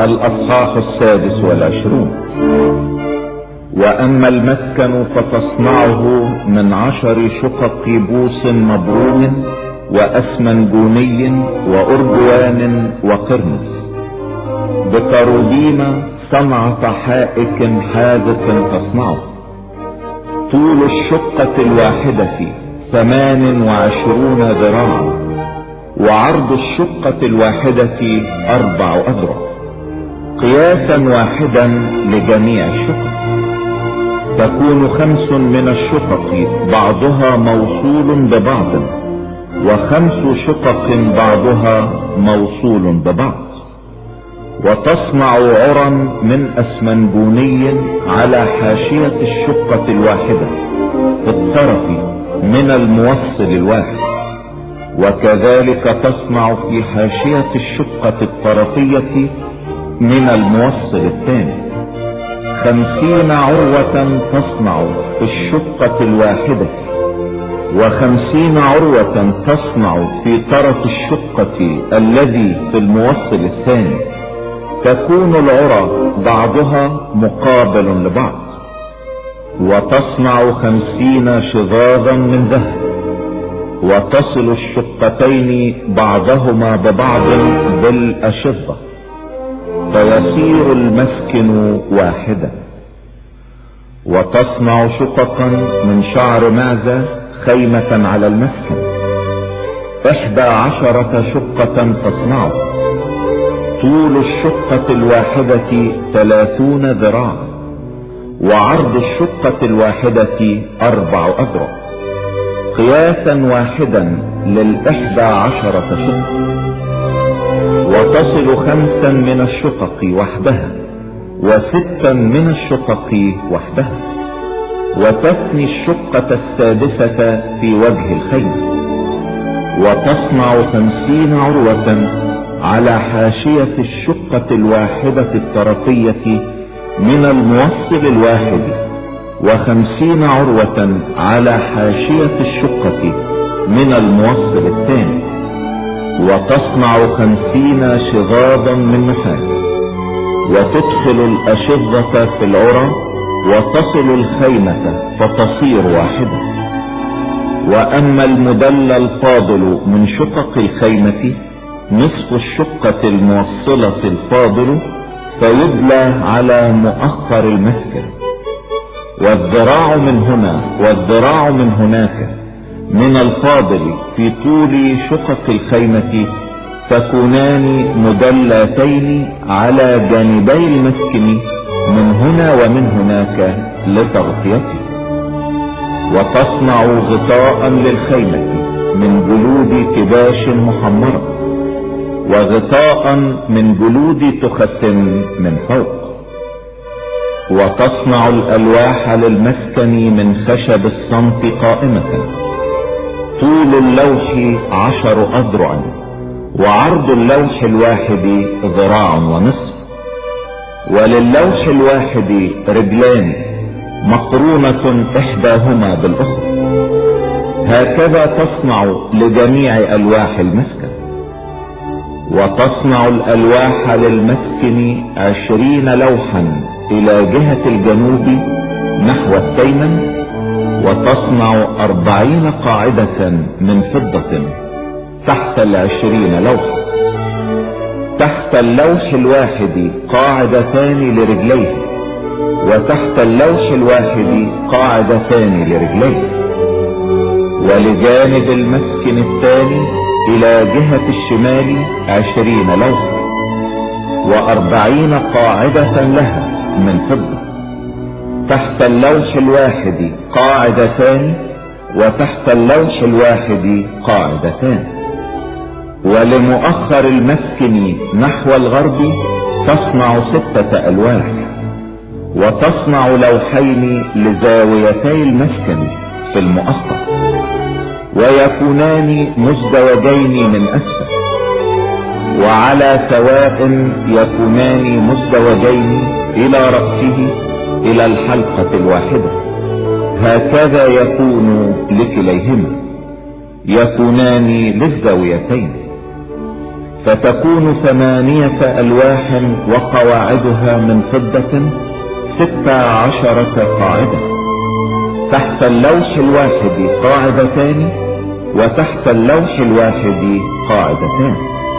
الأصحاح 26. وأما المسكن فتصنعه من 10 شقق بوس مبروم وأسمنجوني وأرجوان وقرمز، بكروبيم صنعة حائك حاذق تصنعه. طول الشقة الواحدة 28 ذراعا، وعرض الشقة الواحدة 4 أذرع، قياسا واحدا لجميع الشقق. تكون 5 من الشقق بعضها موصول ببعض، و5 شقق بعضها موصول ببعض. وتصنع عرا من أسمنجوني على حاشية الشقة الواحدة في الطرف من الموصل الواحد، وكذلك تصنع في حاشية الشقة الطرفية من الموصل الثاني. 50 عروة تصنع في الشقة الواحدة، و50 عروة تصنع في طرف الشقة الذي في الموصل الثاني. تكون العرى بعضها مقابل لبعض. وتصنع 50 شظاظا من ذهب، وتصل الشقتين بعضهما ببعض بالأشظة، فيصير المسكن واحدا. وتصنع شققا من شعر معزة خيمة على المسكن، 11 شقة تصنعه. طول الشقة الواحدة 30 ذراعا، وعرض الشقة الواحدة 4 أذرع، قياسا واحدا ل11 شقة. وتصل 5 من الشقق وحدها، و6 من الشقق وحدها. وتثني الشقة 6 في وجه الخيمة. وتصنع 50 عروة على حاشية الشقة الواحدة الطرفية من الموصل الواحد، و50 عروة على حاشية الشقة من الموصل الثاني. وتصنع 50 شظاظا من نحاس، وتدخل الأشظة في العرى، وتصل الخيمة فتصير واحدة. وأما المدلى الفاضل من شقق الخيمة، نصف الشقة الموصلة الفاضل، فيدلى على مؤخر المسكن. والذراع من هنا والذراع من هناك من الفاضل في طول شقق الخيمة تكونان مدلتين على جانبي المسكن من هنا ومن هناك لتغطيته. وتصنع غطاء للخيمة من جلود كباش محمرة، وغطاء من جلود تخت من فوق. وتصنع الألواح للمسكن من خشب الصمت قائمة. طول اللوح 10 أذرع، وعرض اللوح الواحد 1.5 ذراع. وللوح الواحد رجلان مقرونة إحداهما بالأخرى. هكذا تصنع لجميع ألواح المسكن. وتصنع الألواح للمسكن 20 لوحا إلى جهة الجنوب نحو التيمن. وتصنع 40 قاعدة من فضة تحت 20 لوحا. تحت اللوح الواحد قاعدتان لرجليه، وتحت اللوح الواحد قاعدتان لرجليه. ولجانب المسكن الثاني إلى جهة الشمال 20 لوحا، و40 قاعدة لها من فضة. تحت اللوح الواحد قاعدتان، وتحت اللوح الواحد قاعدتان. ولمؤخر المسكن نحو الغرب تصنع 6 ألواح. وتصنع لوحين لزاويتي المسكن في المؤخر، ويكونان مزدوجين من أسفل، وعلى سواء يكونان مزدوجين إلى رأسه إلى الحلقة الواحدة. هكذا يكون لكليهما، يكونان للزاويتين. فتكون 8 ألواح وقواعدها من فضة 16 قاعدة، تحت اللوح الواحد قاعدتان، وتحت اللوح الواحد قاعدتان.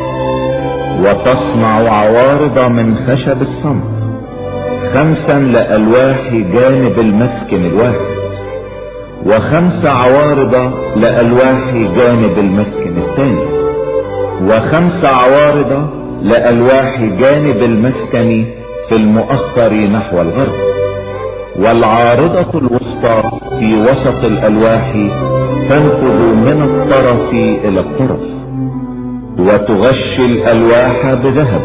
وتصنع عوارض من خشب الصمت 5 لألواح جانب المسكن الواحد، و5 عوارض لألواح جانب المسكن الثاني، و5 عوارض لألواح جانب المسكن في المؤخر نحو الغرب. والعارضة الوسطى في وسط الألواح تنفذ من الطرف إلى الطرف، وتغشي الألواح بذهب،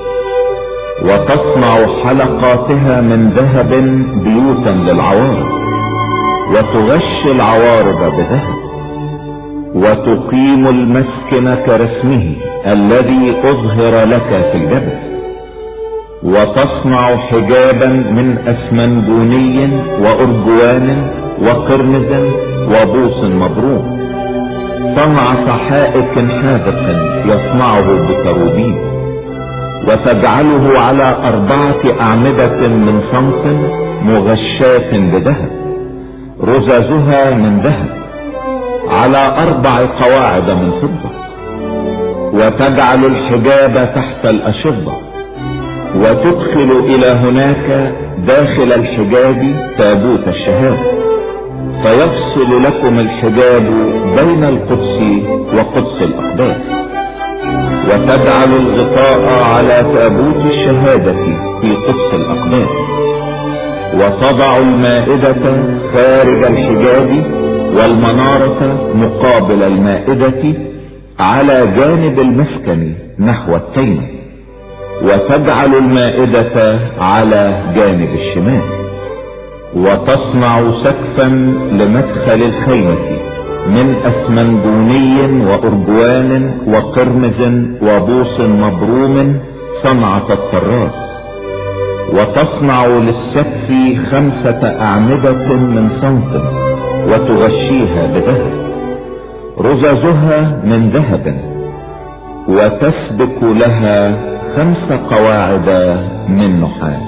وتصنع حلقاتها من ذهب بيوتا للعوارض، وتغشي العوارض بذهب، وتقيم المسكن كرسمه الذي أظهر لك في الجبل. وتصنع حجابا من أسمنجوني وأرجوان وقرمز وبوص مبروم، صنعة حائك حاذق يصنعه بكروبين، وتجعله على 4 أعمدة من صمت مغشاة بذهب، رزازها من ذهب، على 4 قواعد من فضة. وتجعل الحجاب تحت الأشضة، وتدخل إلى هناك داخل الحجاب تابوت الشهادة، فيفصل لكم الحجاب بين القدس وقدس الأقداس. وتجعل الغطاء على تابوت الشهادة في قدس الأقداس، وتضع المائدة خارج الحجاب، والمنارة مقابل المائدة على جانب المسكن نحو التيمة، وتجعل المائدة على جانب الشمال. وتصنع سقفا لمدخل الخيمة من أسمنجوني وأرجوان وقرمز وبوص مبروم صنعة الطراس. وتصنع للسقف 5 أعمدة من صمت، وتغشيها بذهب، رزازها من ذهب، وتسبك لها 5 قواعد من نحاس.